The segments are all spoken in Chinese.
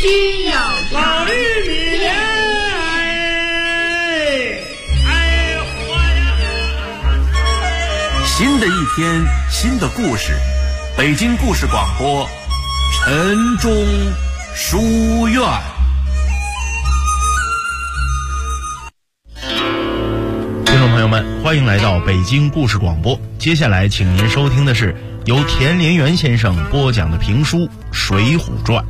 需要老绿米莲，活呀！ 新的一天，新的故事，北京故事广播，晨钟书院。 听众朋友们，欢迎来到北京故事广播。接下来，请您收听的是由田连元先生播讲的评书《水浒传》。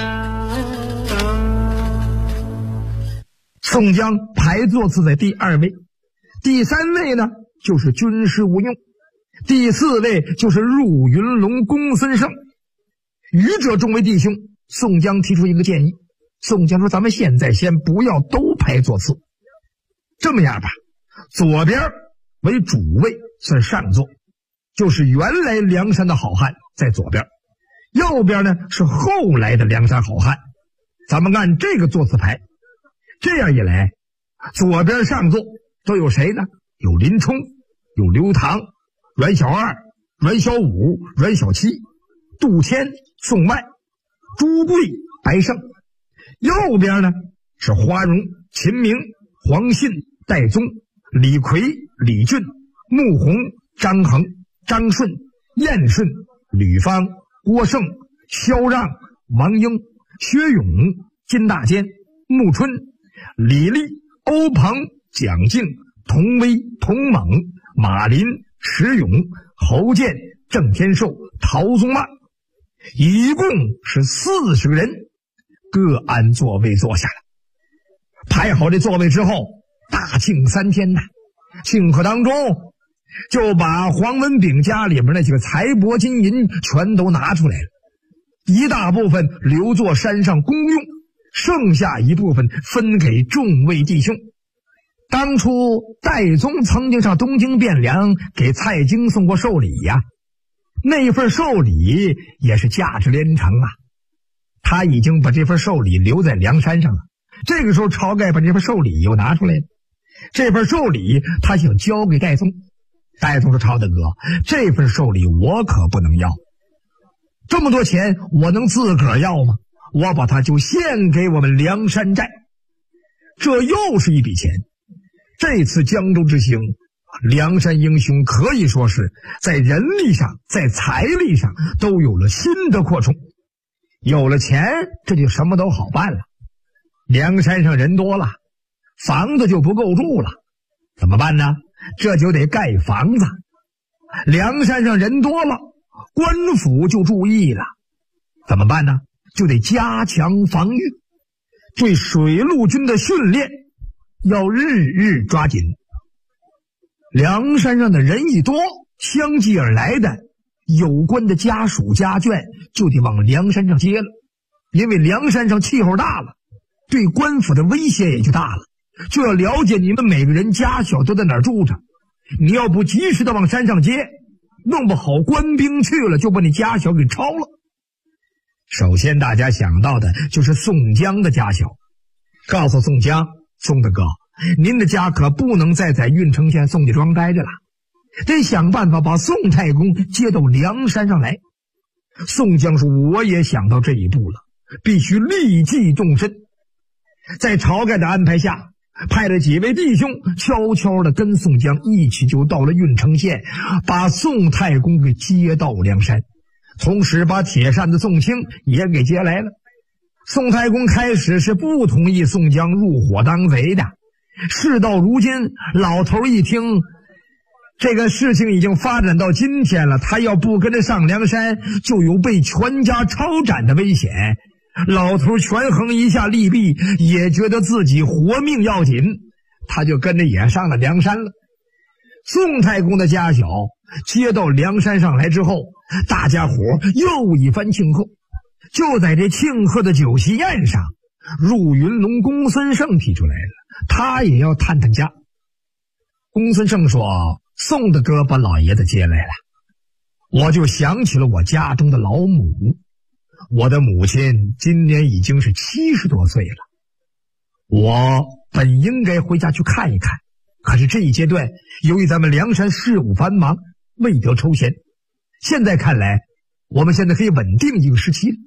宋江排座次在第2位，第3位呢就是军师吴用，第4位就是入云龙公孙胜。愚者众位弟兄，宋江提出一个建议。宋江说：“咱们现在先不要都排座次，这么样吧，左边为主位，算上座，就是原来梁山的好汉在左边，右边呢是后来的梁山好汉，咱们按这个座次排。这样一来，左边上座都有谁呢？有林冲，有刘唐，阮小二，阮小五，阮小七，杜迁，宋万，朱贵，白胜。右边呢是花荣，秦明，黄信，戴宗，李逵，李俊，穆弘，张衡，张顺，燕顺，吕方，郭盛，萧让，王英，薛勇，金大坚，穆春，李立，欧鹏，蒋敬，童威，童猛，马林，石勇，侯健，郑天寿，陶宗茂，一共是40个人，各按座位坐下了。排好这座位之后，大庆3天呐，庆贺当中就把黄文炳家里边那几个财帛金银全都拿出来了，一大部分留作山上公用，剩下一部分分给众位弟兄。当初戴宗曾经上东京汴梁给蔡京送过寿礼呀，那份寿礼也是价值连城啊。他已经把这份寿礼留在梁山上了，这个时候晁盖把这份寿礼又拿出来了，这份寿礼他想交给戴宗。戴宗说：“晁大哥，这份寿礼我可不能要，这么多钱我能自个儿要吗？我把它就献给我们梁山寨。”这又是一笔钱。这次江州之行，梁山英雄可以说是在人力上，在财力上都有了新的扩充。有了钱，这就什么都好办了。梁山上人多了，房子就不够住了，怎么办呢？这就得盖房子。梁山上人多了，官府就注意了，怎么办呢？就得加强防御，对水陆军的训练要日日抓紧。梁山上的人一多，相继而来的有关的家属家眷就得往梁山上接了，因为梁山上气候大了，对官府的威胁也就大了，就要了解你们每个人家小都在哪儿住着。你要不及时的往山上接，弄不好官兵去了就把你家小给抄了。首先大家想到的就是宋江的家小，告诉宋江：“宋大哥，您的家可不能再在郓城县宋家庄待着了，得想办法把宋太公接到梁山上来。”宋江说：“我也想到这一步了，必须立即动身。”在晁盖的安排下，派了几位弟兄悄悄地跟宋江一起就到了郓城县，把宋太公给接到梁山，同时把铁扇子宋清也给接来了。宋太公开始是不同意宋江入伙当贼的，事到如今，老头一听这个事情已经发展到今天了，他要不跟着上梁山，就有被全家抄斩的危险。老头权衡一下利弊，也觉得自己活命要紧，他就跟着也上了梁山了。宋太公的家小接到梁山上来之后，大家伙又一番庆贺。就在这庆贺的酒席宴上，入云龙公孙胜提出来了，他也要探探家。公孙胜说：“宋大哥把老爷子接来了，我就想起了我家中的老母。我的母亲今年已经是70多岁了，我本应该回家去看一看，可是这一阶段由于咱们梁山事务繁忙，未得抽闲。现在看来，我们现在可以稳定一个时期了。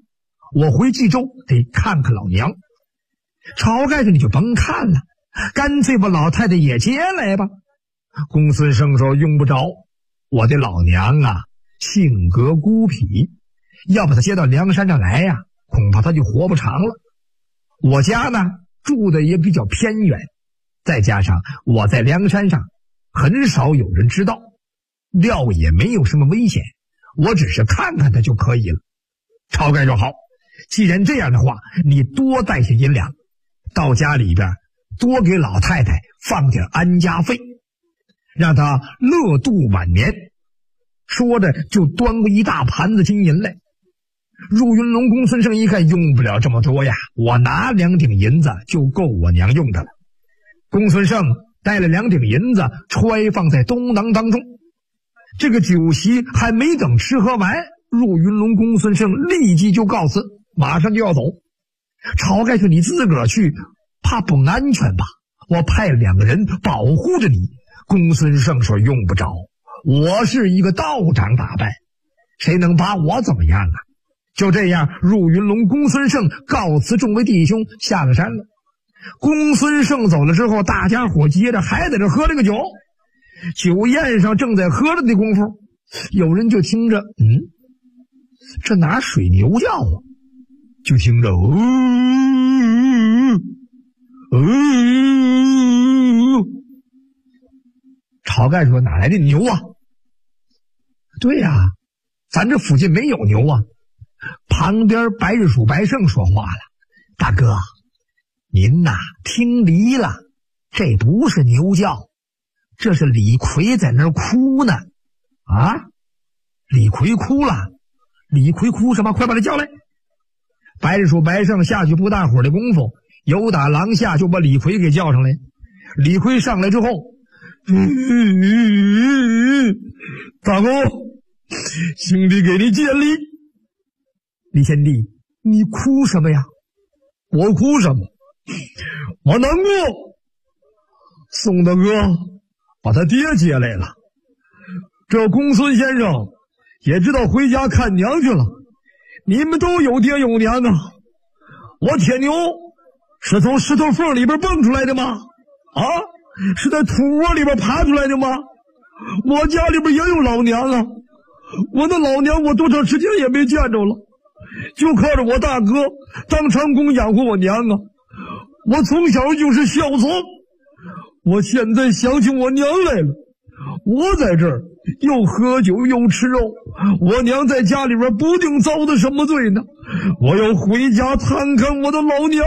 我回冀州得看看老娘。晁盖说：“你就甭看了，干脆把老太太也接来吧。”公孙胜说：“用不着，我的老娘啊，性格孤僻，要把她接到梁山上来呀，恐怕她就活不长了。我家呢住的也比较偏远，再加上我在梁山上很少有人知道，料也没有什么危险，我只是看看她就可以了。”晁盖说：“好，既然这样的话，你多带些银两，到家里边多给老太太放点安家费，让她乐度晚年。”说着就端过一大盘子金银来。入云龙公孙胜一看，用不了这么多呀，我拿2顶银子就够我娘用的了。公孙胜带了2顶银子揣放在东囊当中。这个酒席还没等吃喝完，入云龙公孙胜立即就告辞，马上就要走。晁盖说：“你自个儿去，怕不安全吧？我派2个人保护着你。”公孙胜说：“用不着，我是一个道长打扮，谁能把我怎么样啊？”就这样，入云龙公孙胜告辞众位弟兄，下了山了。公孙胜走了之后，大家伙接着还在这喝这个酒。酒宴上正在喝着的功夫，有人就听着，这哪水牛叫啊？就听着，晁盖说：“哪来的牛啊？”对呀，咱这附近没有牛啊。旁边白日鼠白胜说话了：“大哥，您呐听离了，这不是牛叫，这是李逵在那儿哭呢。”啊，李逵哭了？李逵哭什么？快把他叫来！白日鼠白胜下去不大会儿的功夫，由打廊下就把李逵给叫上来。李逵上来之后，大哥，兄弟给你见礼。李贤弟，你哭什么呀？我哭什么？我难过。宋大哥把他爹接来了，这公孙先生也知道回家看娘去了。你们都有爹有娘啊！我铁牛是从石头缝里边蹦出来的吗？啊，是在土窝里边爬出来的吗？我家里边也有老娘啊！我的老娘我多长时间也没见着了，就靠着我大哥当长工养活我娘啊！我从小就是孝从，我现在想起我娘来了。我在这儿又喝酒又吃肉，我娘在家里边不定遭的什么罪呢？我要回家探看我的老娘。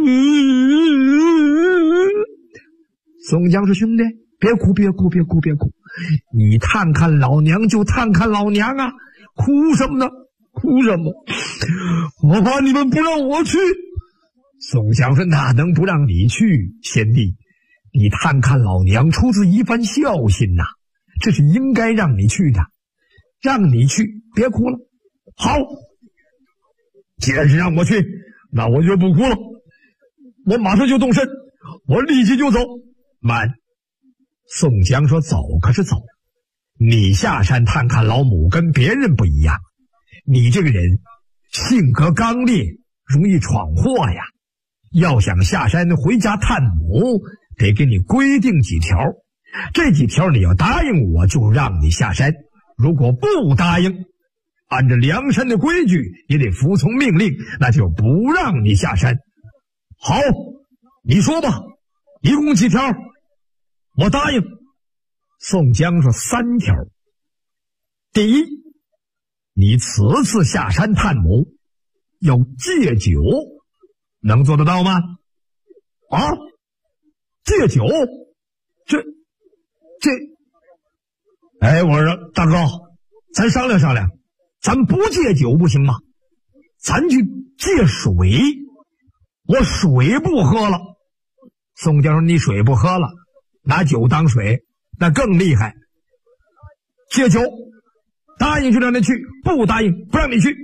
宋江说：“兄弟，别哭，别哭，别哭，别哭！你探看老娘就探看老娘啊，哭什么呢？哭什么？我怕你们不让我去。”宋江说：“哪能不让你去？贤弟，你探看老娘出自一番孝心呐，这是应该让你去的，让你去，别哭了。好，既然是让我去，那我就不哭了，我马上就动身，我立即就走。”慢！宋江说：“走可是走，你下山探看老母跟别人不一样，你这个人性格刚烈，容易闯祸呀。要想下山回家探母，得给你规定几条，这几条你要答应我，就让你下山；如果不答应，按照梁山的规矩，也得服从命令，那就不让你下山。好，你说吧，一共几条？我答应。”宋江说：“3条。第一，你此次下山探母要戒酒，能做得到吗？”啊，戒酒？这，哎，我说大哥，咱商量商量，咱不戒酒不行吗？咱去戒水，我水不喝了。宋江说：“你水不喝了，拿酒当水，那更厉害。戒酒，答应就让你去，不答应不让你去。”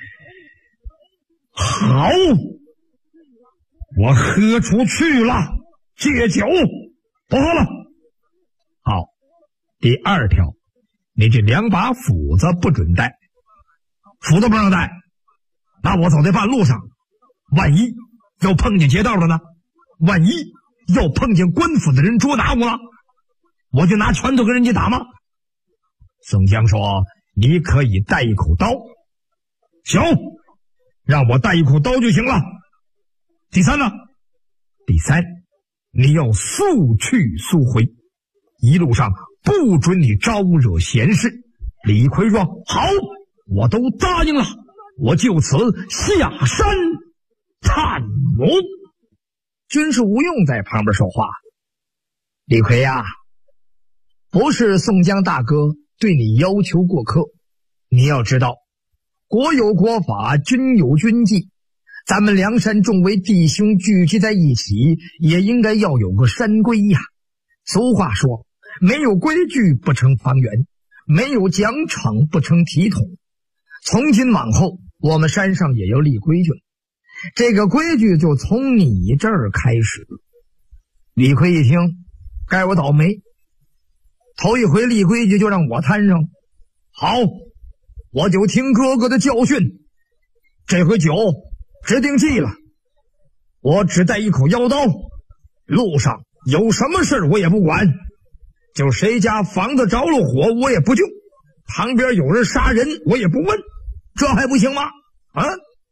好，我喝出去了，戒酒不喝了。好，第2条，你这2把斧子不准带，斧子不让带， 那我走在半路上，万一要碰见劫道的呢？万一要碰见官府的人捉拿我了，我就拿拳头跟人家打吗？宋江说：你可以带一口刀。行，让我带一口刀就行了。第三呢？第三，你要速去速回，一路上不准你招惹闲事。李逵说：好，我都答应了，我就此下山探母。军师吴用在旁边说话：李逵呀，不是宋江大哥对你要求过苛，你要知道，国有国法，军有军纪，咱们梁山众位弟兄聚集在一起，也应该要有个山规呀。俗话说，没有规矩不成方圆，没有奖惩不成体统。从今往后，我们山上也要立规矩了，这个规矩就从你这儿开始。李逵一听，该我倒霉，头一回立规矩就让我摊上。好，我就听哥哥的教训，这回酒指定记了，我只带一口腰刀，路上有什么事我也不管，就谁家房子着了火我也不救，旁边有人杀人我也不问，这还不行吗？啊！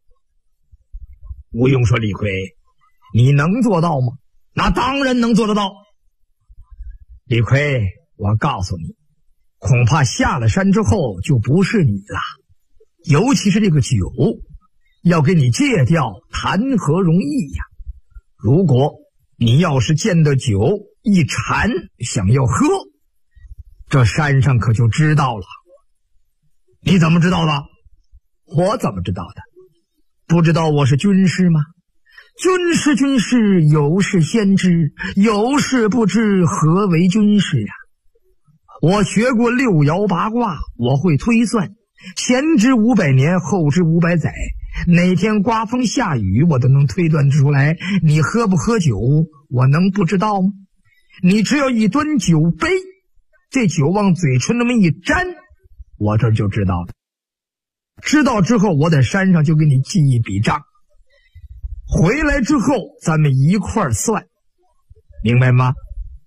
吴用说：李逵，你能做到吗？那当然能做得到。李逵，我告诉你，恐怕下了山之后就不是你了，尤其是这个酒，要给你戒掉，谈何容易呀！如果你要是见到酒一馋想要喝，这山上可就知道了。你怎么知道的？我怎么知道的？不知道我是军师吗？军师，有事先知，有事不知，何为军师啊？我学过六爻八卦，我会推算，前知500年，后知500载，哪天刮风下雨我都能推断出来。你喝不喝酒，我能不知道吗？你只要一端酒杯，这酒往嘴唇那么一沾，我这就知道了。知道之后，我在山上就给你记一笔账，回来之后咱们一块儿算，明白吗？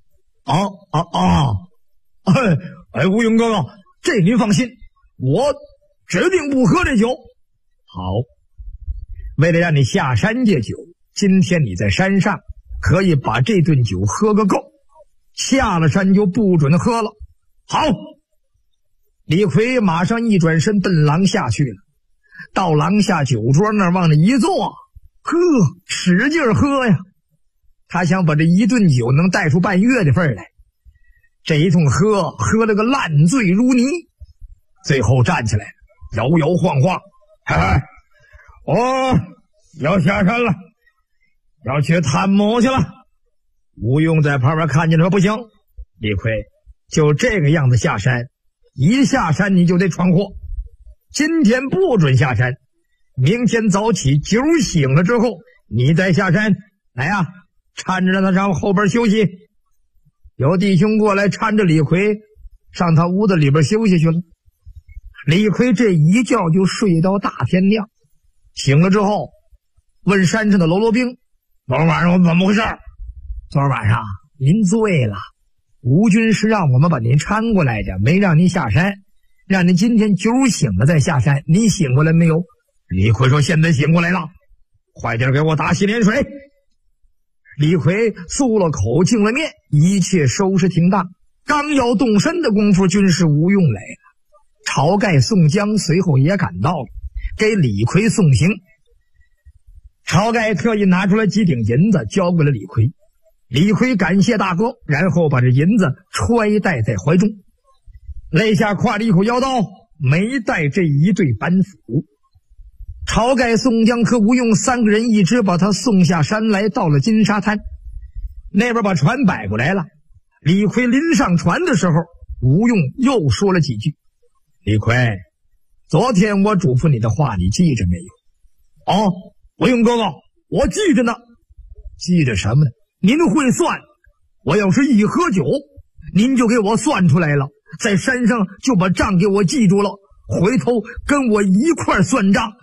哎，吴用哥哥，这您放心，我指定不喝这酒。好，为了让你下山戒酒，今天你在山上可以把这顿酒喝个够，下了山就不准喝了。好，李逵马上一转身奔廊下去了，到廊下酒桌那儿往那一坐，喝，使劲喝呀！他想把这一顿酒能带出半月的份来，这一通喝了个烂醉如泥，最后站起来摇摇晃晃，我要下山了，要去探母去了。吴用在旁边看见说：不行，李逵就这个样子下山，一下山你就得闯祸，今天不准下山，明天早起酒醒了之后你再下山。来呀，搀着他上后边休息。有弟兄过来搀着李逵上他屋子里边休息去了。李逵这一觉就睡到大天亮，醒了之后问山上的喽啰兵：昨儿晚上我怎么回事？昨儿晚上您醉了，吴军是让我们把您搀过来的，没让您下山，让您今天酒醒了再下山。您醒过来没有？李逵说：现在醒过来了，快点给我打洗脸水。李逵漱了口，净了面，一切收拾停当，刚要动身的功夫，军师吴用来了。晁盖、宋江随后也赶到了，给李逵送行。晁盖特意拿出来几顶银子交给了李逵，李逵感谢大哥，然后把这银子揣带在怀中，肋下挎了一口腰刀，没带这一对板斧。晁盖、宋江和吴用三个人一直把他送下山来，到了金沙滩那边把船摆过来了。李逵临上船的时候，吴用又说了几句：李逵，昨天我嘱咐你的话你记着没有？吴用哥哥，我记着呢。记着什么呢？您会算，我要是一喝酒，您就给我算出来了，在山上就把账给我记住了，回头跟我一块算账。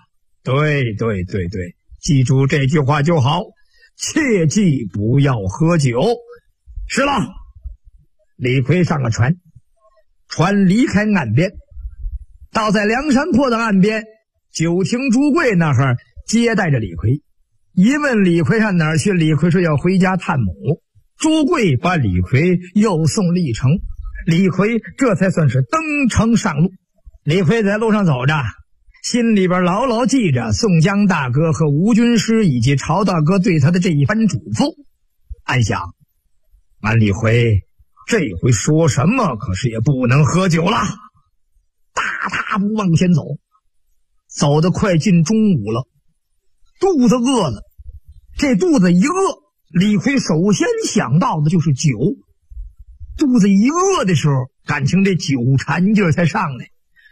对，记住这句话就好，切记不要喝酒。是了，李逵上了船，船离开岸边，到在梁山泊的岸边，酒亭朱贵那儿接待着李逵。一问李逵上哪儿去，李逵说要回家探母。朱贵把李逵又送了一程，李逵这才算是登城上路。李逵在路上走着，心里边牢牢记着宋江大哥和吴军师以及曹大哥对他的这一番嘱咐，暗想俺李逵这回说什么可是也不能喝酒了。大踏步往前走，走得快近中午了，肚子饿了。这肚子一饿，李逵首先想到的就是酒。肚子一饿的时候，感情这酒馋劲儿才上来。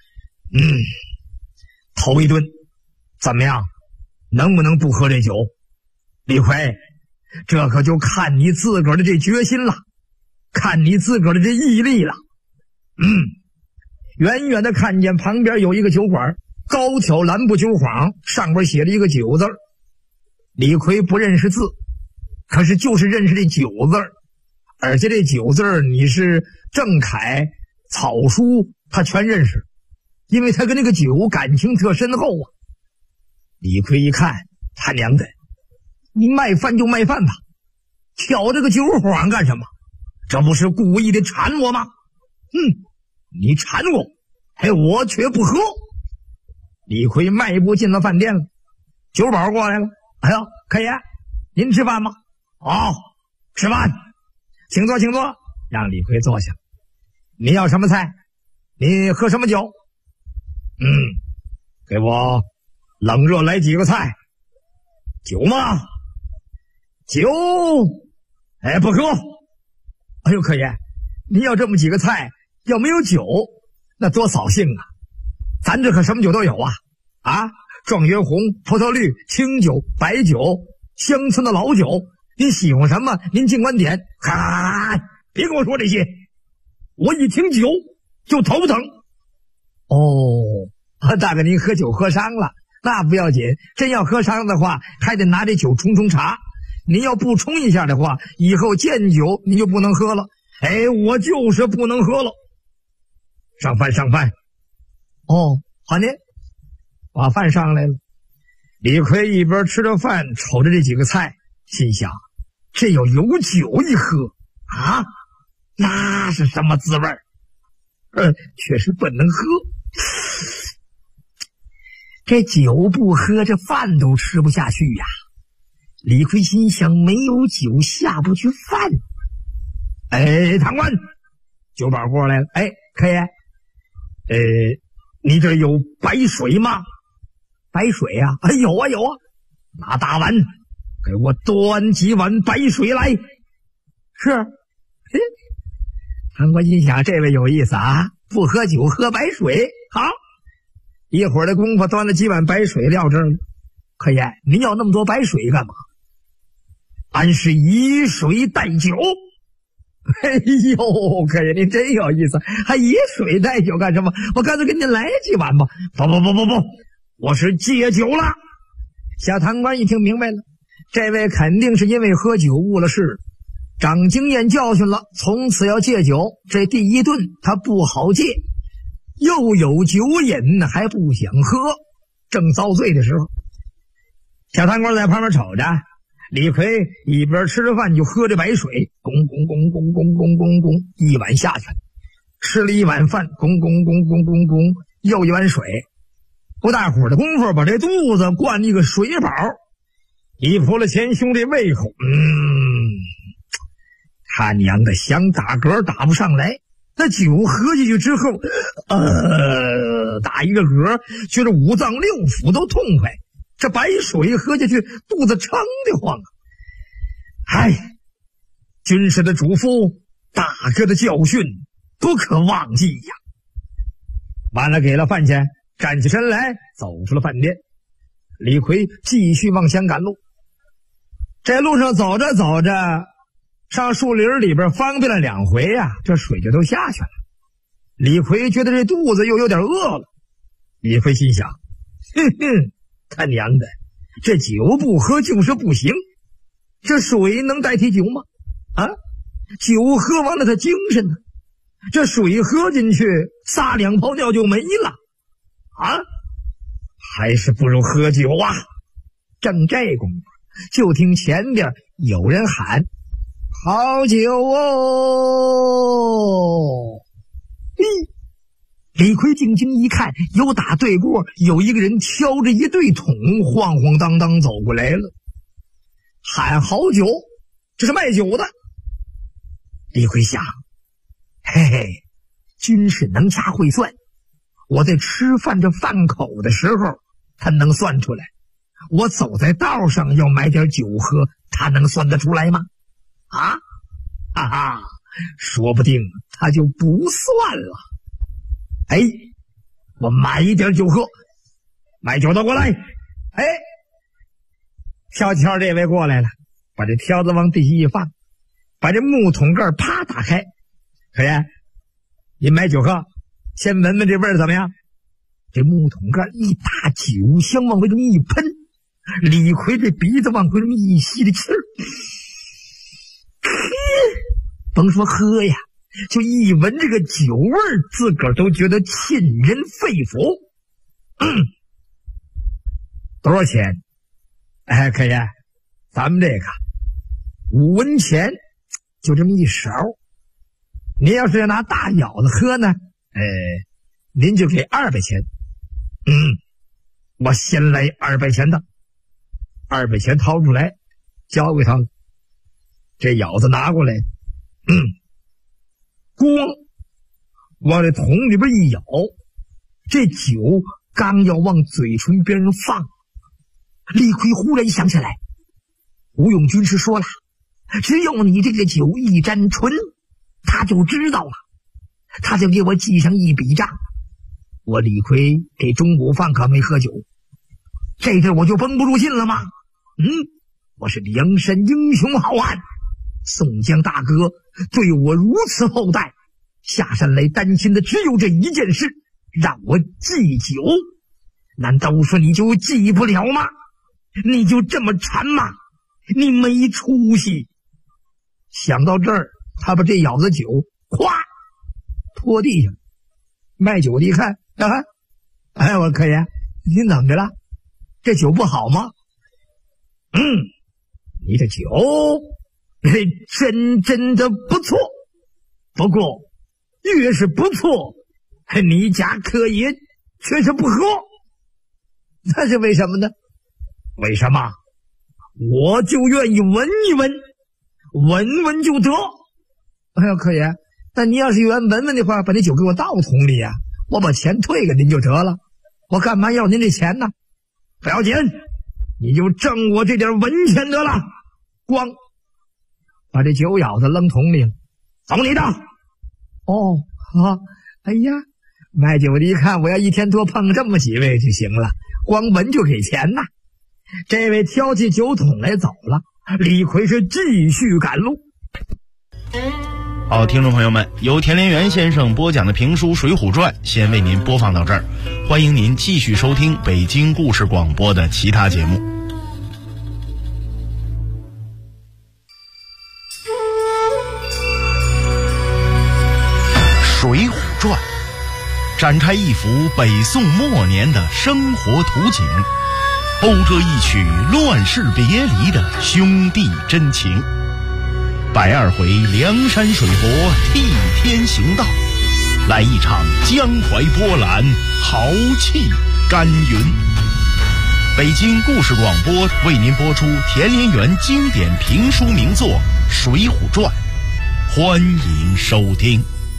头一顿怎么样？能不能不喝这酒？李逵，这可就看你自个儿的这决心了，看你自个儿的这毅力了。远远的看见旁边有一个酒馆，高挑蓝布酒幌，上边写了一个酒字。李逵不认识字，可是就是认识这酒字，而且这酒字你是郑恺、草书他全认识，因为他跟那个酒感情特深厚啊。李逵一看，他娘的，你卖饭就卖饭吧，挑这个酒幌干什么？这不是故意的馋我吗？你馋我，我却不喝。李逵迈步进了饭店了，酒保过来了。哎呦，客爷，您吃饭吗？吃饭，请坐，请坐。让李逵坐下。你要什么菜？你喝什么酒？给我冷热来几个菜。酒吗？酒，不喝。哎呦，客爷，您要这么几个菜，要没有酒，那多扫兴啊！咱这可什么酒都有啊！状元红、葡萄绿、清酒、白酒、乡村的老酒，您喜欢什么您尽管点。别跟我说这些，我一听酒就头疼。大哥您喝酒喝伤了，那不要紧，真要喝伤的话还得拿这酒冲茶。您要不冲一下的话，以后见酒您就不能喝了。我就是不能喝了。上饭。好呢，把饭上来了。李逵一边吃着饭，瞅着这几个菜，心想这有酒一喝那是什么滋味？确实不能喝。这酒不喝，这饭都吃不下去呀。李逵心想，没有酒下不去饭。堂官，酒保过来了。客爷，你这有白水吗？白水呀？有啊。拿大碗给我端几碗白水来。是。堂官心想，这位有意思啊，不喝酒喝白水。好，一会儿的功夫端了几碗白水撂这儿。客爷，您要那么多白水干嘛？俺是以水代酒。客爷您真有意思，还以水代酒干什么？我干脆给您来几碗吧。不，我是戒酒了。小堂官一听明白了，这位肯定是因为喝酒误了事，长经验教训了，从此要戒酒。这第一顿他不好戒，又有酒瘾还不想喝，正遭罪的时候，小堂官在旁边瞅着，李逵一边吃着饭就喝着白水，咣，一碗下去，吃了一碗饭，咣，又一碗水。不大会儿的功夫，把这肚子灌一个水饱，一扑了前胸这胃口，他娘的想打嗝打不上来。那酒喝进去之后，打一个嗝，觉得五脏六腑都痛快。这白水喝下去，肚子撑得慌。军师的嘱咐，大哥的教训，不可忘记呀。完了，给了饭钱，站起身来，走出了饭店。李逵继续往前赶路。这路上走着，上树林里边方便了2回呀，这水就都下去了。李逵觉得这肚子又有点饿了。李逵心想， 他娘的，这酒不喝就是不行，这水能代替酒吗？啊，酒喝完了他精神呢，这水喝进去撒2泡尿就没了啊，还是不如喝酒啊。正这功夫，就听前边有人喊：“好酒哦！”李逵定睛一看，有打对过有一个人挑着一对桶，晃晃荡荡走过来了，喊好酒，这是卖酒的。李逵想，嘿嘿，军师能掐会算，我在吃饭这饭口的时候他能算出来，我走在道上要买点酒喝，他能算得出来吗？啊，哈哈，说不定他就不算了。哎，我买一点酒喝，买酒的过来。哎，悄悄这位过来了，把这挑子往地下一放，把这木桶盖啪打开。可爷，您买酒喝，先闻闻这味儿怎么样？这木桶盖一打，酒香往回这么一喷，李逵这鼻子往回这么一吸的气儿，甭说喝呀，就一闻这个酒味儿，自个儿都觉得沁人肺腑。多少钱？哎，可爷，咱们这个5文钱，就这么一勺。您要是要拿大舀子喝呢，您就给200钱。我先来200钱的。200钱掏出来，交给他了。这舀子拿过来，咣，往这桶里边一舀，这酒刚要往嘴唇边上放，李逵忽然想起来，吴用军师说了，只有你这个酒一沾唇，他就知道了，他就给我记上一笔账。我李逵给中午饭可没喝酒，这阵我就绷不住劲了吗？我是梁山英雄好汉，宋江大哥对我如此厚待，下山来担心的只有这一件事，让我祭酒。难道说你就祭不了吗？你就这么馋吗？你没出息。想到这儿，他把这舀子酒咵拖地下。卖酒的一看，哎，我可爷，您怎么的了？这酒不好吗？你这酒真的不错，不过越是不错，你家可爷却是不喝。那是为什么呢？为什么？我就愿意闻一闻，闻闻就得。哎呀，可爷，但您要是愿闻闻的话，把这酒给我倒桶里呀，我把钱退给您就得了。我干嘛要您这钱呢？不要紧，你就挣我这点文钱得了。咣，把这酒舀子扔桶里了，走你的。哦，好，哎呀，卖酒的一看我要一天多碰这么几位就行了，光闻就给钱呐。这位挑起酒桶来走了，李逵是继续赶路。 好，听众朋友们，由田连元先生播讲的评书《水浒传》先为您播放到这儿，欢迎您继续收听北京故事广播的其他节目。《水浒传》展开一幅北宋末年的生活图景，讴歌一曲乱世别离的兄弟真情。120回梁山水泊替天行道，来一场江淮波澜，豪气干云。北京故事广播为您播出田连元经典评书名作《水浒传》，欢迎收听。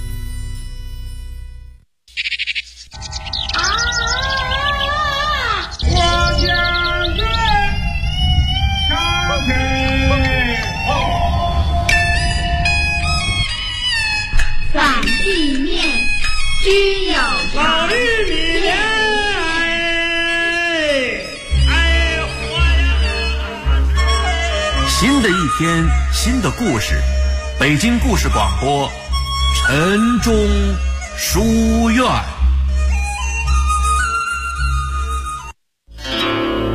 须有老玉米莲， 新的一天，新的故事，北京故事广播，陈忠书院。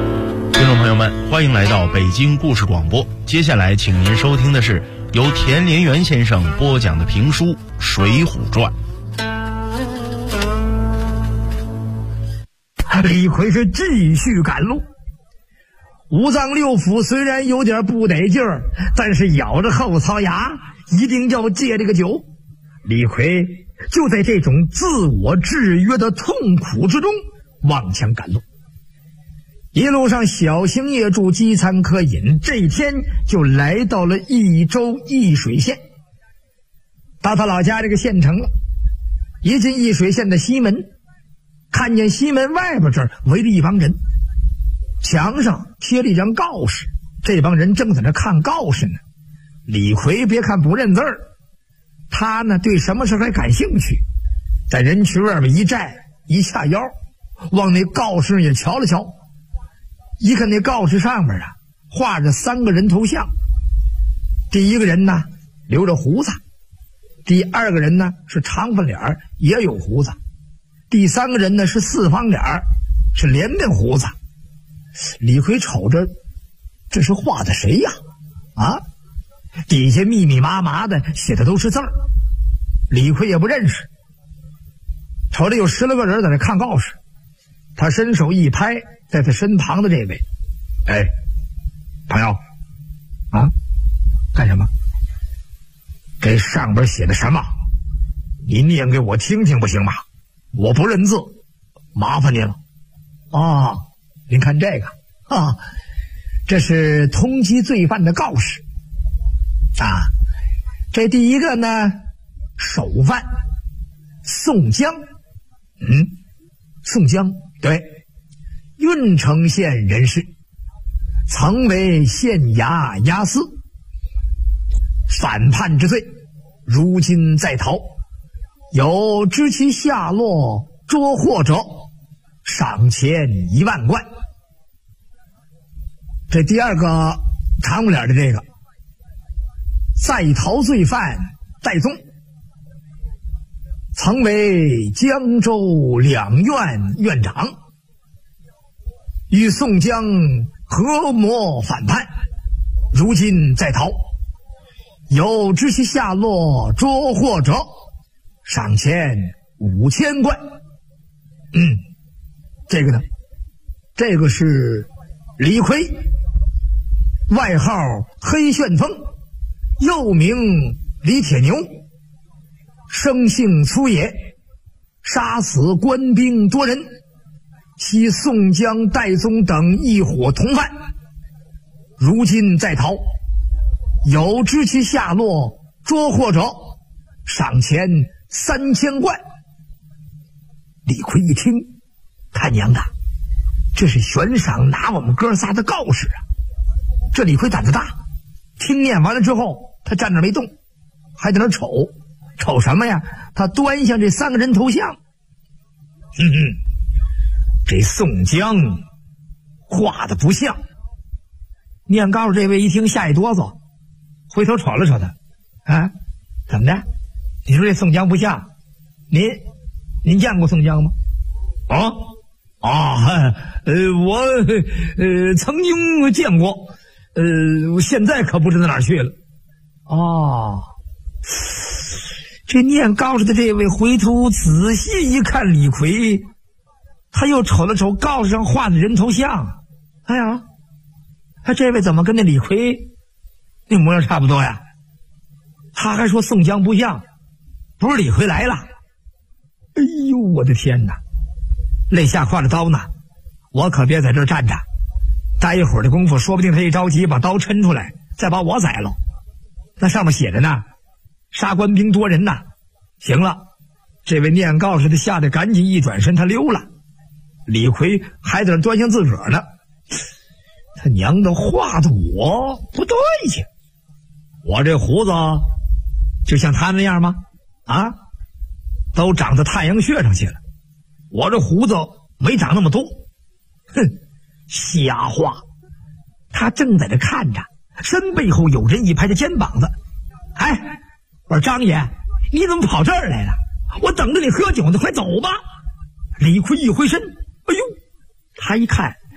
朋友们，欢迎来到北京故事广播。接下来请您收听的是由田连元先生播讲的评书《水浒传》。 李逵是继续赶路。五脏六腑虽然有点不得劲儿，但是咬着后槽牙一定要戒这个酒。李逵就在这种自我制约的痛苦之中望墙赶路。一路上小行夜住，饥餐渴饮，这一天就来到了益州易水县。到他老家这个县城了，一进易水县的西门，看见西门外边这儿围着一帮人，墙上贴了一张告示，这帮人正在那看告示呢。李逵别看不认字儿，他呢对什么事还感兴趣，在人群外面一站，一下腰，往那告示也瞧了瞧。一看那告示上面啊画着3个人头像，第一个人呢留着胡子，第二个人呢是长粉脸也有胡子，第3个人呢是4方脸是连面胡子。李逵瞅着，这是画的谁呀？底下密密麻麻的写的都是字儿，李逵也不认识。瞅着有10来个人在那看告示，他伸手一拍在他身旁的这位，哎，朋友干什么？这上边写的什么？你念给我听听不行吗？我不认字，麻烦您了。您看这个这是通缉罪犯的告示这第一个呢，首犯宋江。宋江，对，郓城县人士，曾为县衙押司，反叛之罪，如今在逃，有知其下落捉获者，赏钱1万贯。这第二个长不脸的这个在逃罪犯戴宗，曾为江州2院院长，与宋江合谋反叛，如今在逃，有知其下落捉获者，赏钱5000贯。这个呢，这个是李逵，外号黑旋风，又名李铁牛，生性粗野，杀死官兵多人，其宋江、戴宗等一伙同犯，如今在逃，有知其下落捉获者，赏钱3000贯。李逵一听，他娘的，这是悬赏拿我们哥仨的告示啊！这李逵胆子大，听念完了之后，他站那没动，还在那瞅什么呀？他端详这3个人头像。这宋江画的不像。念告诉这位一听吓一哆嗦，回头瞅了瞅他，怎么的？你说这宋江不像？您见过宋江吗？我曾经见过，我现在可不知道哪儿去了。这念告示的这位回头仔细一看李逵，他又瞅了瞅告示上画的人头像，他这位怎么跟那李逵那模样差不多呀？他还说宋江不像，不是李逵来了。哎呦，我的天哪，肋下挎着刀呢，我可别在这儿站着，待一会儿的功夫，说不定他一着急把刀抻出来再把我宰了。那上面写着呢，杀官兵多人呐。行了，这位念告示的吓得赶紧一转身，他溜了。李逵还在那端详自个儿呢，他娘的画的我不对劲，我这胡子就像他那样吗？都长到太阳穴上去了，我这胡子没长那么多。瞎话！他正在这看着，身背后有人一拍他肩膀子，我说张爷，你怎么跑这儿来了？我等着你喝酒呢，快走吧。李逵一回身，哎呦，他一看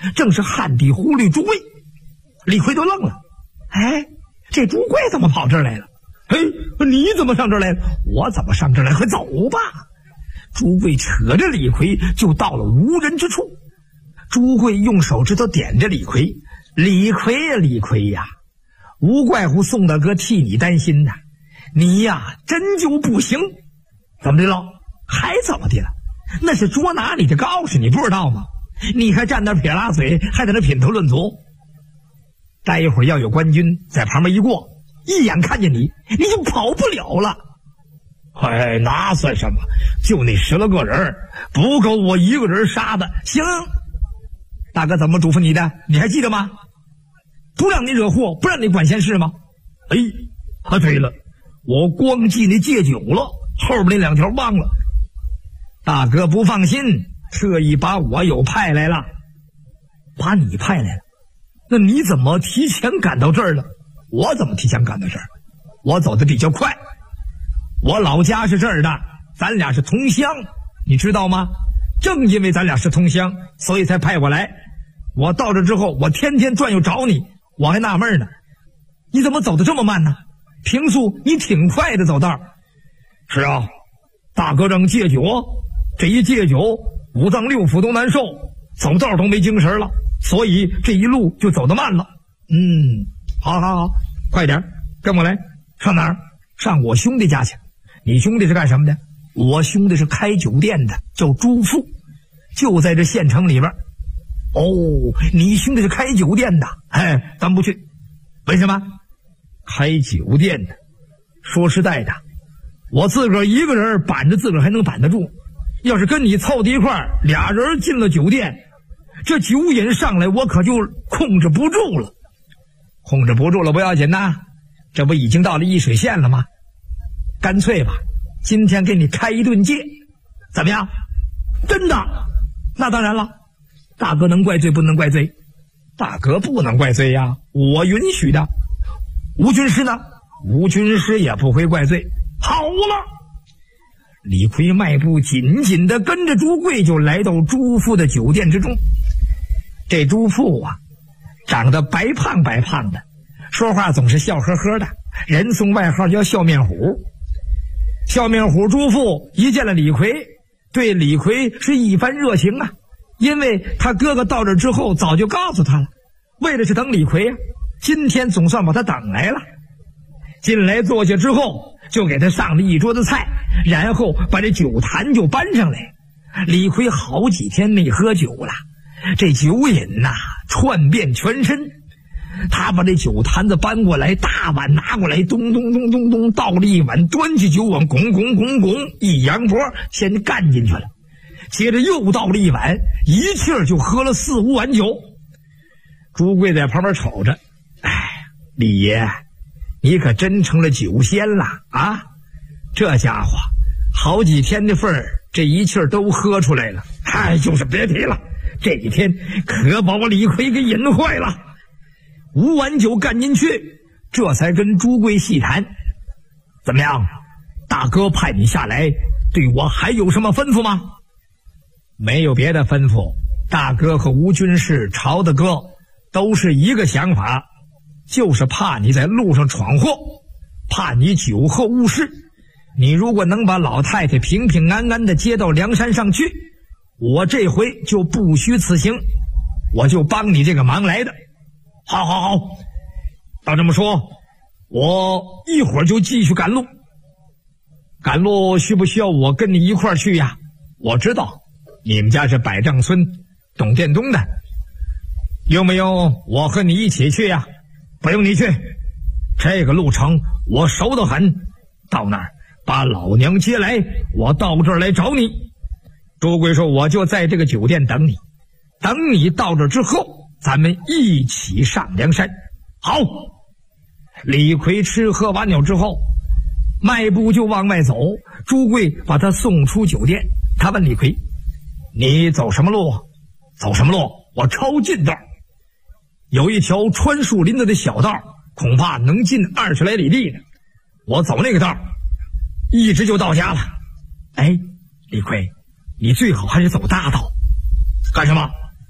正是汉帝忽律朱贵。李逵就愣了，哎，这朱贵怎么跑这儿来了？哎，你怎么上这儿来了？我怎么上这儿来？快走吧！朱贵扯着李逵就到了无人之处。朱贵用手指头点着李逵，李逵呀，李逵呀，无怪乎宋大哥替你担心呐，你呀真就不行。怎么的了？还怎么的了？那是捉拿你的告示，你不知道吗？你还站那撇拉嘴，还在那品头论足。待一会儿要有官军在旁边一过，一眼看见你，你就跑不了了。哎，那算什么？就那10来个人，不够我一个人杀的。行，大哥怎么嘱咐你的？你还记得吗？不让你惹祸，不让你管闲事吗？哎，对了，我光记那戒酒了，后边那2条忘了。大哥不放心，特意把我友派来了。把你派来了？那你怎么提前赶到这儿了？我怎么提前赶到这儿？我走的比较快，我老家是这儿的，咱俩是同乡，你知道吗？正因为咱俩是同乡，所以才派我来。我到这之后，我天天转悠找你，我还纳闷呢，你怎么走得这么慢呢？平素你挺快的走道。是啊，大哥正戒酒，这一戒酒5脏6腑都难受，走道都没精神了，所以这一路就走得慢了。好，快点跟我来。上哪儿？上我兄弟家去。你兄弟是干什么的？我兄弟是开酒店的，叫朱富，就在这县城里边。哦，你兄弟是开酒店的？哎，咱不去。为什么？开酒店的，说实在的，我自个儿一个人板着自个儿还能板得住，要是跟你凑在一块儿，俩人进了酒店，这酒瘾上来我可就控制不住了。控制不住了不要紧呐，这不已经到了易水县了吗？干脆吧，今天给你开一顿戒，怎么样？真的？那当然了，大哥能怪罪不能怪罪？大哥不能怪罪呀，我允许的。吴军师呢？吴军师也不会怪罪。好了，李逵迈步紧紧地跟着朱贵就来到朱富的酒店之中。这朱富啊，长得白胖白胖的，说话总是笑呵呵的，人送外号叫笑面虎。笑面虎朱富一见了李逵，对李逵是一番热情啊，因为他哥哥到这之后早就告诉他了，为的是等李逵啊，今天总算把他等来了。进来坐下之后，就给他上了一桌子菜，然后把这酒坛就搬上来。李逵好几天没喝酒了，这酒瘾呐窜遍全身。他把这酒坛子搬过来，大碗拿过来，咚咚咚咚咚倒了一碗，端起酒碗，拱拱拱拱，一扬脖先干进去了，接着又倒了一碗，一气儿就喝了4、5碗酒。朱贵在旁边瞅着，哎，李爷，你可真成了酒仙了啊！这家伙好几天的份儿，这一气儿都喝出来了。哎，就是别提了，这几天可把我李逵给引坏了。5碗酒干进去，这才跟朱贵细谈。怎么样，大哥派你下来，对我还有什么吩咐吗？没有别的吩咐，大哥和吴军师、朝大哥都是一个想法，就是怕你在路上闯祸，怕你酒后误事。你如果能把老太太平平安安的接到梁山上去，我这回就不虚此行，我就帮你这个忙来的。好，照这么说，我一会儿就继续赶路。赶路需不需要我跟你一块儿去呀？我知道你们家是百丈村董殿东的，用不用我和你一起去呀？不用你去，这个路程我熟得很，到那儿把老娘接来，我到这儿来找你。朱贵说，我就在这个酒店等你，等你到这之后，咱们一起上梁山。好。李逵吃喝完了之后，迈步就往外走。朱贵把他送出酒店，他问李逵，你走什么路？走什么路？我抄近道，有一条穿树林子的小道，恐怕能进20来里地呢。我走那个道，一直就到家了。哎，李逵，你最好还是走大道。干什么？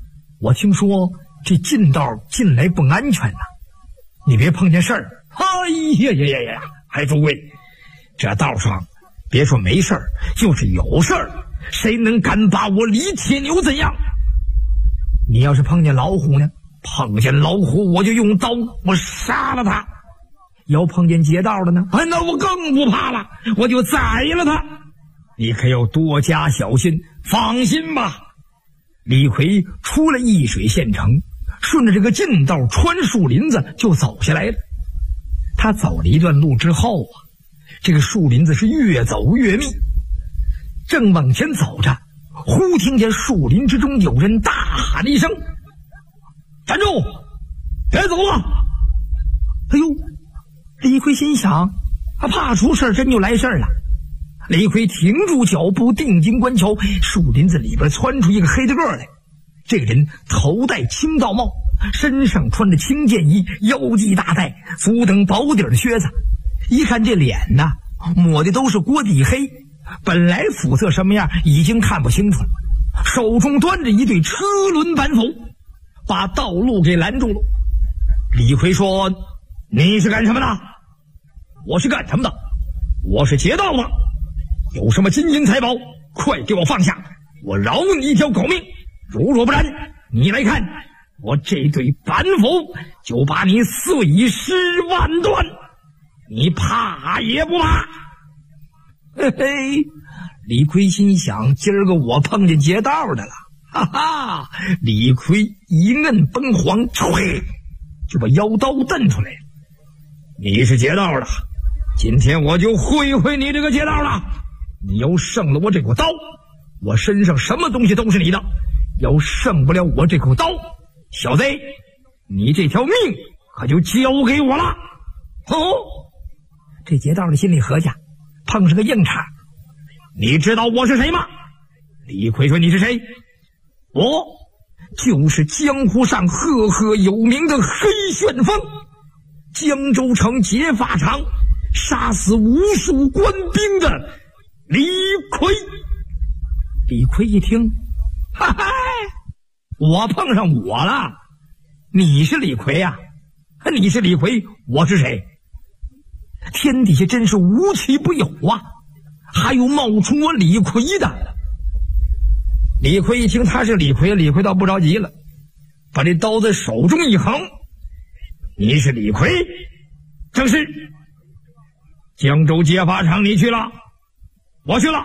我听说这近道进来不安全呐，你别碰见事儿。哎呀呀呀呀！还诸位，这道上别说没事儿，就是有事儿，谁能敢把我李铁牛怎样？你要是碰见老虎呢？碰见老虎我就用刀我杀了他。要碰见劫道的呢？那我更不怕了，我就宰了他。你可要多加小心，放心吧。李逵出了易水县城，顺着这个近道穿树林子就走下来了。他走了一段路之后啊，这个树林子是越走越密，正往前走着，忽听见树林之中有人大喊一声：站住，别走了！哎呦，李逵心想，怕出事真就来事了。李逵停住脚步，定睛观瞧，树林子里边窜出一个黑的个来。这个人头戴青道帽，身上穿着青箭衣，腰系大带，足蹬薄底的靴子。一看这脸呐，抹的都是锅底黑，本来肤色什么样已经看不清楚了。手中端着一对车轮板斧，把道路给拦住了。李逵说：你是干什么的？我是干什么的？我是劫道的。有什么金银财宝，快给我放下，我饶你一条狗命。如若不然，你来看我这对板斧就把你碎尸万段，你怕也不怕？嘿嘿，李逵心想，今儿个我碰见劫道的了，哈哈！李逵一摁崩簧，唰，就把腰刀瞪出来了。你是劫道的，今天我就会会你这个劫道了。你要胜了我这口刀，我身上什么东西都是你的；要胜不了我这口刀，小子，你这条命可就交给我了。哦，这劫道的心里合计，碰上个硬茬。你知道我是谁吗？李逵说：你是谁？我就是江湖上赫赫有名的黑旋风，江州城劫法场杀死无数官兵的李逵。李逵一听，哈哈，我碰上我了，你是李逵啊？你是李逵，我是谁？天底下真是无奇不有啊，还有冒充我李逵的。李逵一听他是李逵，李逵倒不着急了，把这刀在手中一横：你是李逵？正是。江州劫法场你去了？我去了。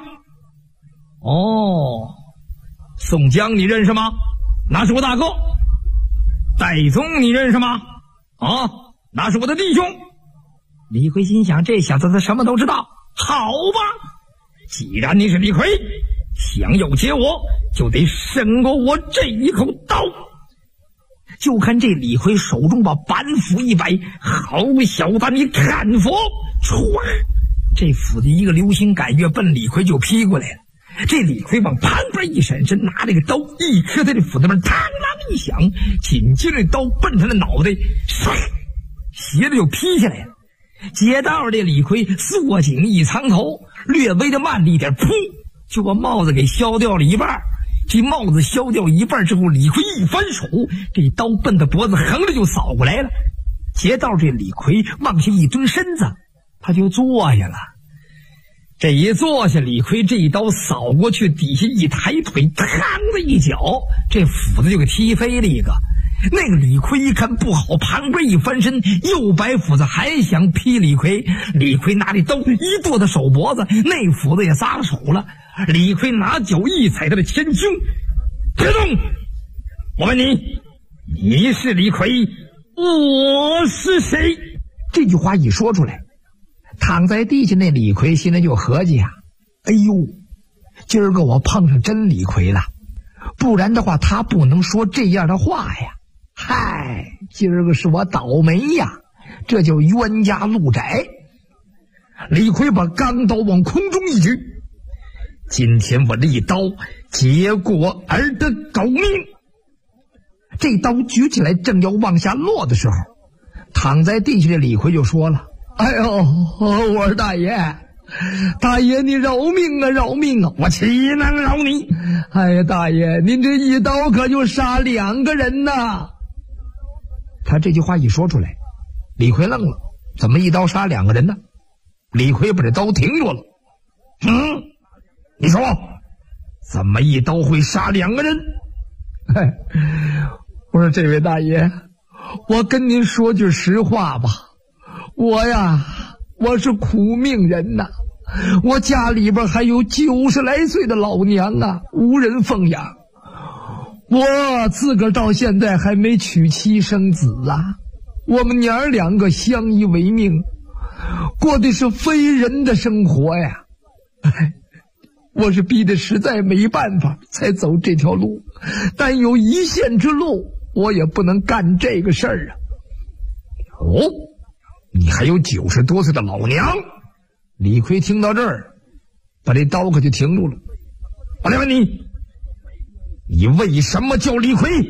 哦，宋江你认识吗？那是我大哥。戴宗你认识吗？啊，那是我的弟兄。李逵心想，这小子他什么都知道，好吧，既然你是李逵，想要劫我就得胜过我这一口刀。就看这李逵手中把板斧一摆：好小子，你看斧！唰，这斧子一个流星赶月奔李逵就劈过来了。这李逵往旁边一闪身，拿这个刀一磕在这斧子边，嘡啷一响，紧接着刀奔他的脑袋，斜着就劈下来了。劫道的李逵缩紧一藏头，略微的慢了一点，噗，就把帽子给削掉了一半。这帽子削掉一半之后，李逵一翻手，这刀奔他脖子横着就扫过来了。劫道这李逵往下一蹲身子，他就坐下了。这一坐下，李逵这一刀扫过去，底下一抬腿，嘡的一脚，这斧子就给踢飞了一个。那个李逵一看不好，旁边一翻身，又摆斧子还想劈李逵。李逵拿这刀一剁他手脖子，那斧子也撒了手了。李逵拿脚一踩他的前胸，别动！我问你，你是李逵，我是谁？这句话一说出来，躺在地下那李逵心里就合计啊，哎呦，今儿个我碰上真李逵了，不然的话他不能说这样的话呀。嗨，今儿个是我倒霉呀，这叫冤家路窄。李逵把钢刀往空中一举，今天我这一刀结果儿的狗命。这刀举起来正要往下落的时候，躺在地下的李逵就说了：哎呦，我说大爷，大爷你饶命啊，饶命啊！我岂能饶你？ 哎呀，大爷，您这一刀可就杀2个人呐！他这句话一说出来，李逵愣了，怎么一刀杀2个人呢？李逵把这刀停住了。你说怎么一刀会杀2个人？我说这位大爷，我跟您说句实话吧，我是苦命人呐，我家里边还有90来岁的老娘啊，无人奉养，我自个儿到现在还没娶妻生子啊，我们娘儿2个相依为命，过的是非人的生活呀。我是逼得实在没办法才走这条路，但有一线之路，我也不能干这个事儿啊。你还有90多岁的老娘？李逵听到这儿，把这刀可就停住了。我来问你，你为什么叫李逵？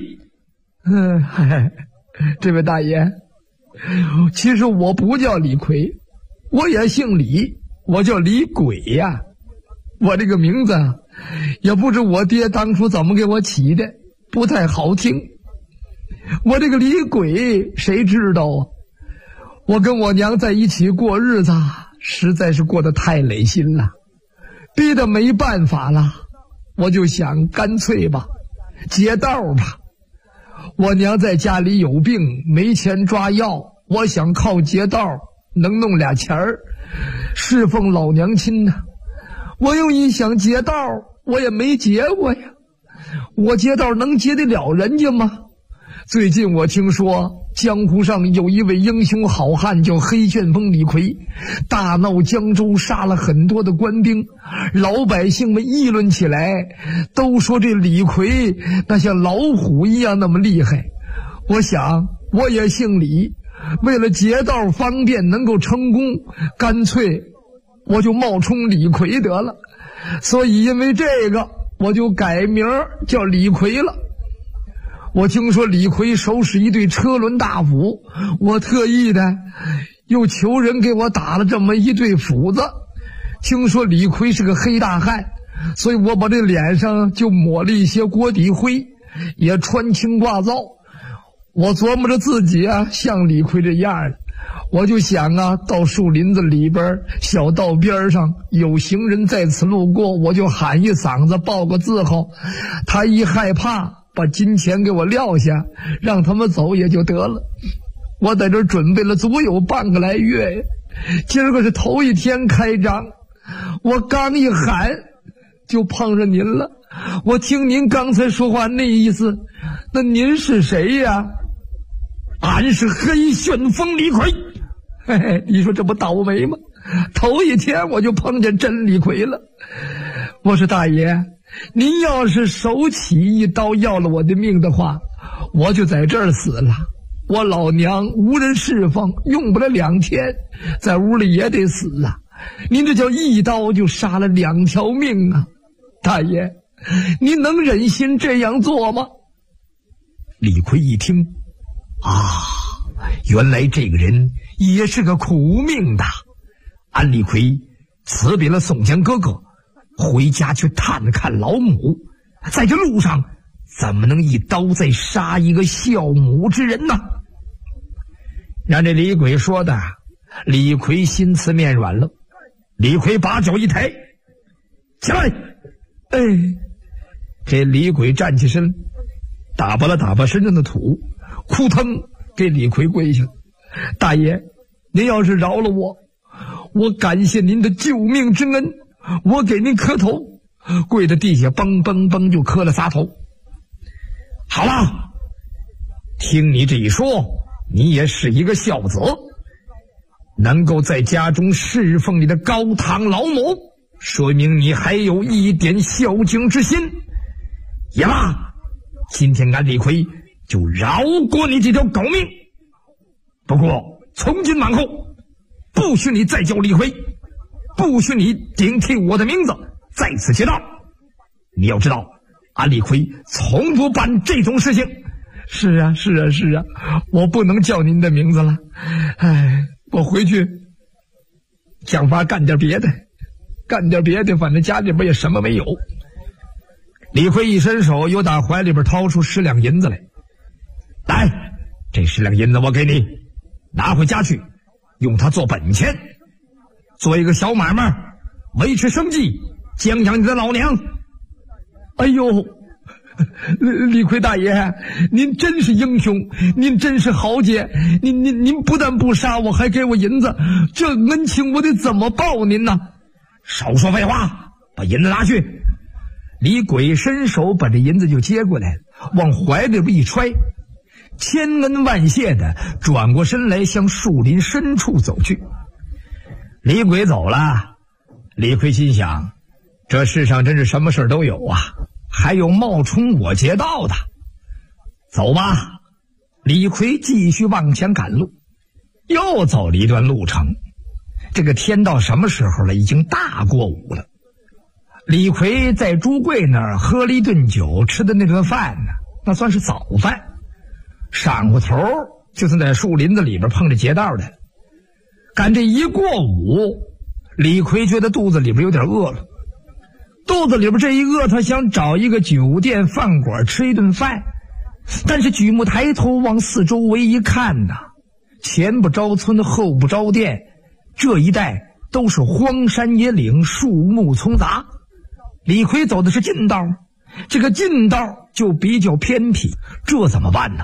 这位大爷，其实我不叫李逵，我也姓李，我叫李鬼呀。我这个名字也不知我爹当初怎么给我起的，不太好听。我这个李鬼谁知道啊？我跟我娘在一起过日子，实在是过得太累心了，逼得没办法了，我就想干脆吧，劫道吧。我娘在家里有病，没钱抓药，我想靠劫道能弄俩钱儿，侍奉老娘亲呢。我又一想劫道，我也没劫过呀，我劫道能劫得了人家吗？最近我听说江湖上有一位英雄好汉叫黑旋风李逵，大闹江州，杀了很多的官兵，老百姓们议论起来，都说这李逵那像老虎一样那么厉害。我想我也姓李，为了劫道方便能够成功，干脆我就冒充李逵得了，所以因为这个我就改名叫李逵了。我听说李逵手使一对车轮大斧，我特意的又求人给我打了这么一对斧子。听说李逵是个黑大汉，所以我把这脸上就抹了一些锅底灰，也穿青挂皂。我琢磨着自己像李逵这样的，我就想到树林子里边小道边上有行人在此路过，我就喊一嗓子报个字号，他一害怕把金钱给我撂下，让他们走也就得了。我在这准备了足有半个来月，今儿个是头一天开张，我刚一喊就碰上您了。我听您刚才说话那意思，那您是谁呀？俺是黑旋风李逵。嘿嘿，你说这不倒霉吗？头一天我就碰见真李逵了。我说大爷，您要是手起一刀要了我的命的话，我就在这儿死了。我老娘无人侍奉，用不了2天，在屋里也得死啊。您这叫一刀就杀了2条命啊！大爷，您能忍心这样做吗？李逵一听，原来这个人也是个苦命的。俺李逵辞别了宋江哥哥，回家去探看老母，在这路上怎么能一刀再杀一个孝母之人呢？让这李鬼说的，李逵心慈面软了。李逵把脚一抬，起来！这李鬼站起身，打拔了打拔身上的土，扑腾给李逵跪下。大爷，您要是饶了我，我感谢您的救命之恩，我给您磕头。跪在地下嘣嘣嘣就磕了仨头。好了，听你这一说，你也是一个孝子，能够在家中侍奉你的高堂老母，说明你还有一点孝敬之心。也罢，今天俺李逵就饶过你这条狗命。不过从今往后，不许你再叫李逵，不许你顶替我的名字再次劫道。你要知道，俺李逵从不办这种事情。是啊，我不能叫您的名字了。我回去想法干点别的，反正家里边也什么没有。 李逵一伸手，又打怀里边掏出10两银子来。来，这10两银子我给你，拿回家去，用它做本钱，做一个小买卖，维持生计，养养你的老娘。哎呦，李逵大爷，您真是英雄，您真是豪杰，您不但不杀我，还给我银子，这恩情我得怎么报您呢？少说废话，把银子拿去。李鬼伸手把这银子就接过来，往怀里边一揣，千恩万谢的转过身来向树林深处走去。李鬼走了，李逵心想，这世上真是什么事都有啊，还有冒充我劫道的。走吧，李逵继续往前赶路。又走了一段路程，这个天到什么时候了？已经大过午了。李逵在朱贵那儿喝了一顿酒，吃的那顿饭呢，那算是早饭。晌午头就是在树林子里边碰着劫道的。赶这一过午，李逵觉得肚子里边有点饿了。肚子里边这一饿，他想找一个酒店饭馆吃一顿饭，但是举目抬头往四周围一看呐，前不着村后不着店，这一带都是荒山野岭，树木丛杂。李逵走的是近道，这个近道就比较偏僻，这怎么办呢？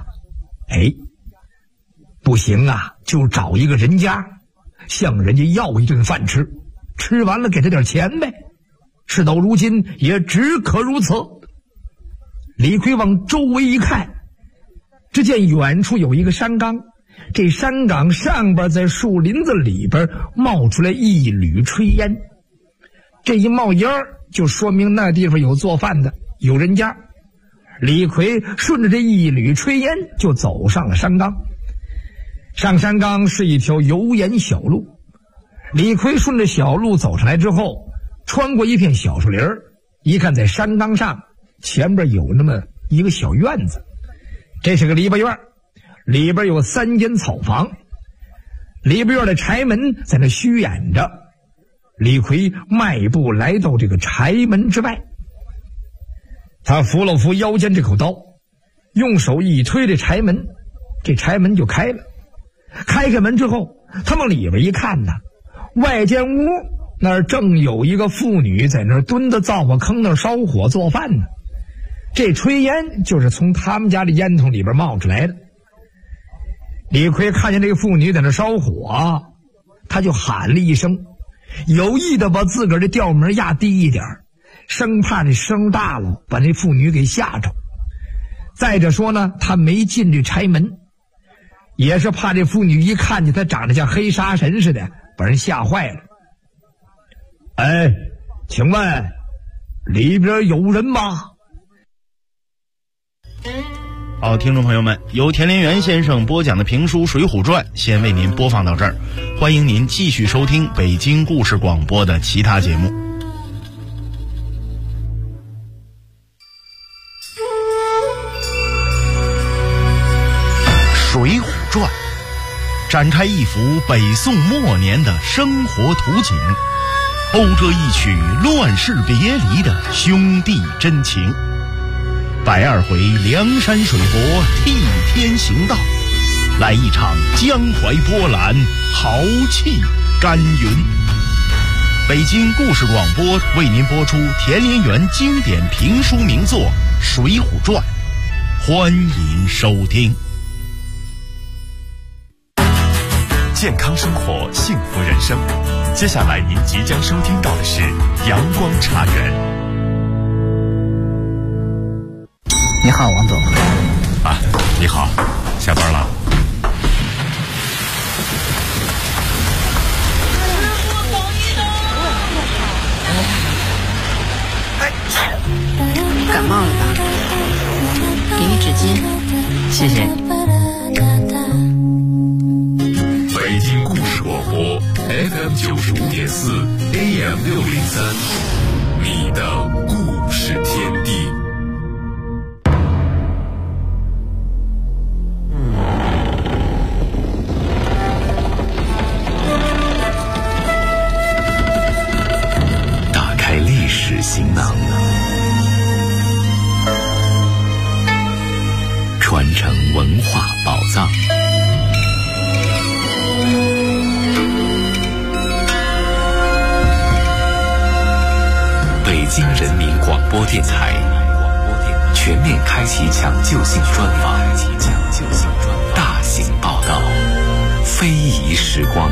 不行啊，就找一个人家，向人家要一顿饭吃，吃完了给他点钱呗。事到如今也只可如此。李逵往周围一看，只见远处有一个山岗，这山岗上边在树林子里边冒出来一缕炊烟，这一冒烟就说明那地方有做饭的，有人家。李逵顺着这一缕炊烟就走上了山岗。上山岗是一条油盐小路，李逵顺着小路走上来之后，穿过一片小树林，一看在山岗上前边有那么一个小院子，这是个篱笆院，里边有3间草房，篱笆院的柴门在那虚掩着。李逵迈步来到这个柴门之外，他扶了扶腰间这口刀，用手一推这柴门，这柴门就开了。开开门之后，他往里边一看呢，外间屋那儿正有一个妇女在那儿蹲在灶火坑那儿烧火做饭呢。这炊烟就是从他们家的烟囱里边冒出来的。李逵看见这个妇女在那烧火，他就喊了一声，有意的把自个儿的调门压低一点，生怕这声大了把那妇女给吓着。再者说呢，他没进这柴门，也是怕这妇女一看见他长得像黑沙神似的，把人吓坏了。请问里边有人吗？ 好，听众朋友们，由田连元先生播讲的评书《水浒传》先为您播放到这儿，欢迎您继续收听北京故事广播的其他节目。《水浒传》展开一幅北宋末年的生活图景，讴歌一曲乱世别离的兄弟真情。120回梁山水泊替天行道，来一场江淮波澜，豪气干云。北京故事广播为您播出田连元经典评书名作《水浒传》，欢迎收听。 健康生活，幸福人生。接下来您即将收听到的是阳光茶园。 你好，王总。 啊，你好，下班了。 感冒了吧？给你纸巾，谢谢。 北京故事广播 FM 95.4 AM 603，你的故事天地。打开历史行囊， 京人民广播电台全面开启抢救性专访，大型报道，非遗时光。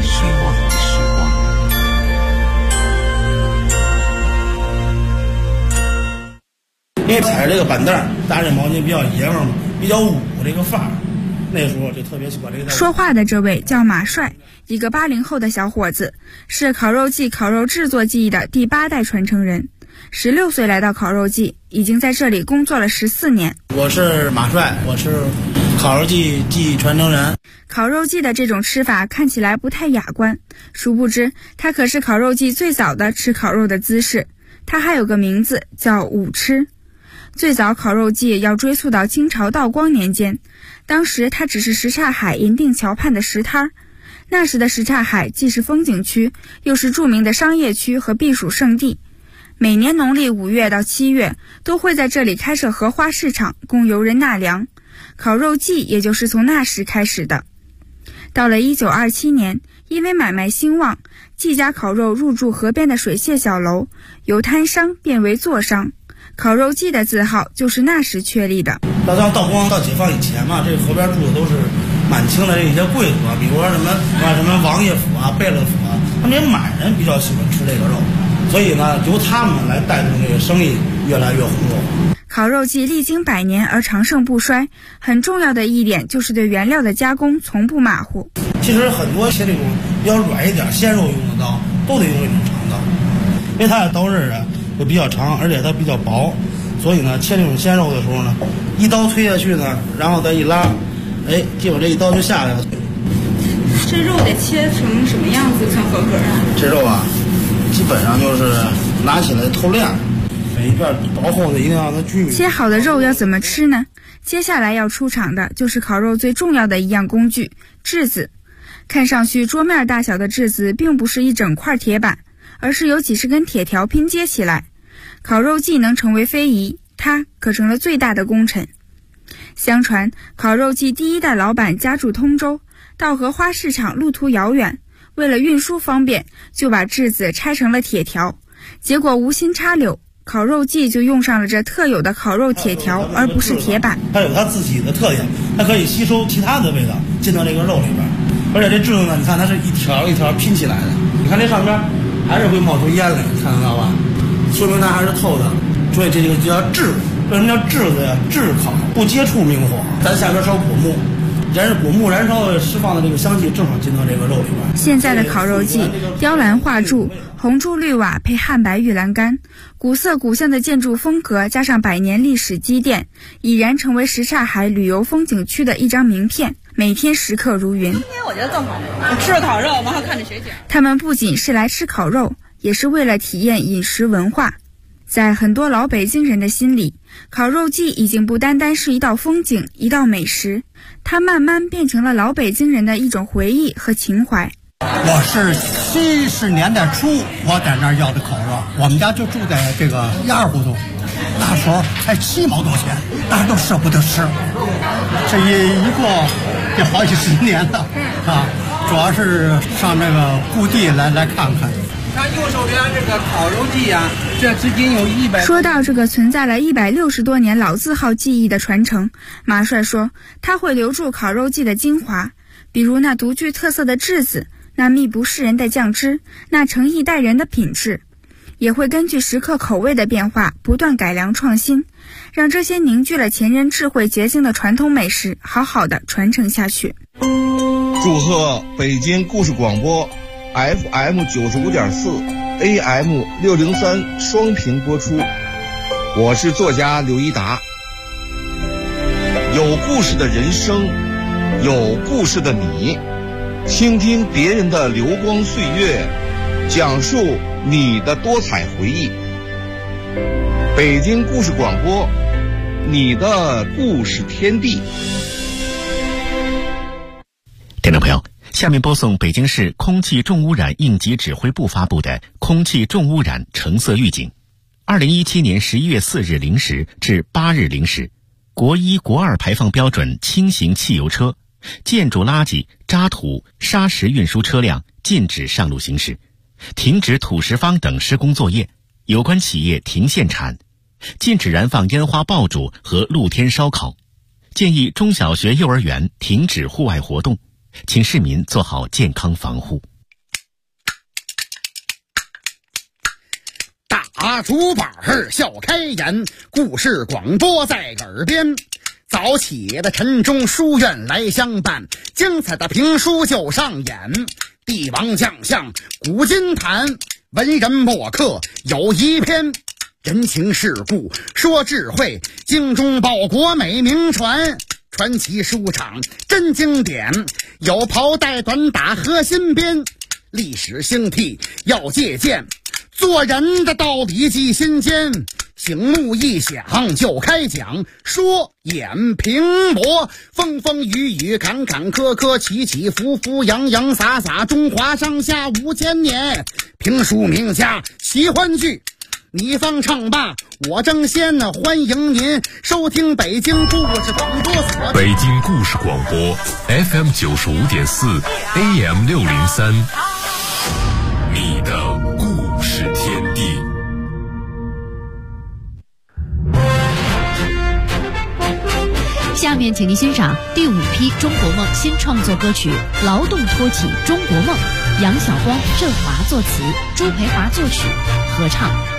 因为踩着这个板凳，搭这毛巾比较爷们儿嘛，比较武这个范儿。那时候就特别喜欢这个。 说话的这位叫马帅，一个80后的小伙子，是烤肉季烤肉制作技艺的第8代传承人。16岁来到烤肉季，已经在这里工作了14年。 我是马帅，我是烤肉季技艺传承人。 烤肉季的这种吃法看起来不太雅观，殊不知它可是烤肉季最早的吃烤肉的姿势。它还有个名字叫舞吃。最早烤肉季要追溯到清朝道光年间，当时它只是什刹海银锭桥畔的石滩。那时的什刹海既是风景区，又是著名的商业区和避暑胜地。每年农历5月到7月都会在这里开设荷花市场，供游人纳凉。烤肉季也就是从那时开始的。到了1927年，因为买卖兴旺，季家烤肉入驻河边的水榭小楼，由摊商变为座商。烤肉季的字号就是那时确立的。 到道光到解放以前嘛，这个河边住的都是满清的这些贵族啊，比如说什么王爷府啊、贝勒府啊，他们这些满人比较喜欢吃这个肉，所以呢，由他们来带动这个生意越来越红火。 烤肉季历经100年而长盛不衰，很重要的一点就是对原料的加工从不马虎。 其实很多切这种比较软一点鲜肉用的刀，都得用这种长刀，因为它的刀刃啊会比较长，而且它比较薄，所以呢，切这种鲜肉的时候呢，一刀推下去呢，然后再一拉，结果这一刀就下来了。 这肉得切成什么样子算合格啊？ 这肉啊，基本上就是拿起来透亮，每一片薄厚的一定要让它均匀。 切好的肉要怎么吃呢？接下来要出场的就是烤肉最重要的一样工具——炙子。看上去桌面大小的炙子并不是一整块铁板，而是由几十根铁条拼接起来。烤肉季能成为非遗，它可成了最大的功臣。相传烤肉季第1代老板家住通州，到荷花市场路途遥远，为了运输方便，就把炙子拆成了铁条。结果无心插柳，烤肉季就用上了这特有的烤肉铁条，而不是铁板。 它有它自己的特点，它可以吸收其他的味道进到这个肉里边。而且这炙子呢，你看它是一条一条拼起来的，你看这上边还是会冒出烟来，看得到吧？说明它还是透的，所以这个就叫炙。为什么叫炙子呀？炙烤，不接触明火，咱下边烧果木，果木燃烧释放的这个香气正好进到这个肉里边。 现在的烤肉季，雕栏画柱，红朱绿瓦配汉白玉栏杆，古色古香的建筑风格加上100年历史积淀，已然成为什刹海旅游风景区的一张名片，每天食客如云。今天我觉得更好，我吃着烤肉，然后看着雪景。 他们不仅是来吃烤肉，也是为了体验饮食文化。在很多老北京人的心里，烤肉季已经不单单是一道风景，一道美食，它慢慢变成了老北京人的一种回忆和情怀。 我是70年代初，我在那儿要的烤肉，我们家就住在这个1·2胡同，那时候才7毛多钱，大家都舍不得吃。这一过就好几10年了啊！主要是上这个故地来看看。 看右手边这个烤肉季啊，这至今有100。 说到这个存在了160多年老字号技艺的传承，马帅说他会留住烤肉季的精华，比如那独具特色的炙子，那秘不示人的酱汁，那诚意待人的品质，也会根据食客口味的变化不断改良创新，让这些凝聚了前人智慧结晶的传统美食好好的传承下去。 祝贺北京故事广播FM 95.4 AM 603双频播出。我是作家刘一达。有故事的人生，有故事的你，倾听别人的流光岁月，讲述你的多彩回忆。北京故事广播，你的故事天地。 听众朋友，下面播送北京市空气重污染应急指挥部发布的空气重污染橙色预警。2017年11月4日0时至8日0时，国1、国2排放标准轻型汽油车、建筑垃圾、渣土、砂石运输车辆禁止上路行驶，停止土石方等施工作业， 有关企业停限产，禁止燃放烟花爆竹和露天烧烤，建议中小学、幼儿园停止户外活动，请市民做好健康防护。 大竹板笑开颜，故事广播在耳边。早起的晨钟书院来相伴，精彩的评书就上演。帝王将相古今谈，文人墨客有一篇。人情世故说智慧，精忠报国美名传。传奇书场真经典，有袍带短打和新编。历史兴替要借鉴，做人的道理记心间。醒目一响就开讲，说演评驳，风风雨雨坎坎坷坷，起起伏伏洋洋洒洒，中华上下5000年。评书名家喜欢剧，你方唱罢我争先，欢迎您收听北京故事广播所。 北京故事广播 FM 95.4 AM 603，你的故事天地。 下面请您欣赏第5批中国梦新创作歌曲《劳动托起中国梦》，杨晓光、郑华作词，朱培华作曲，合唱。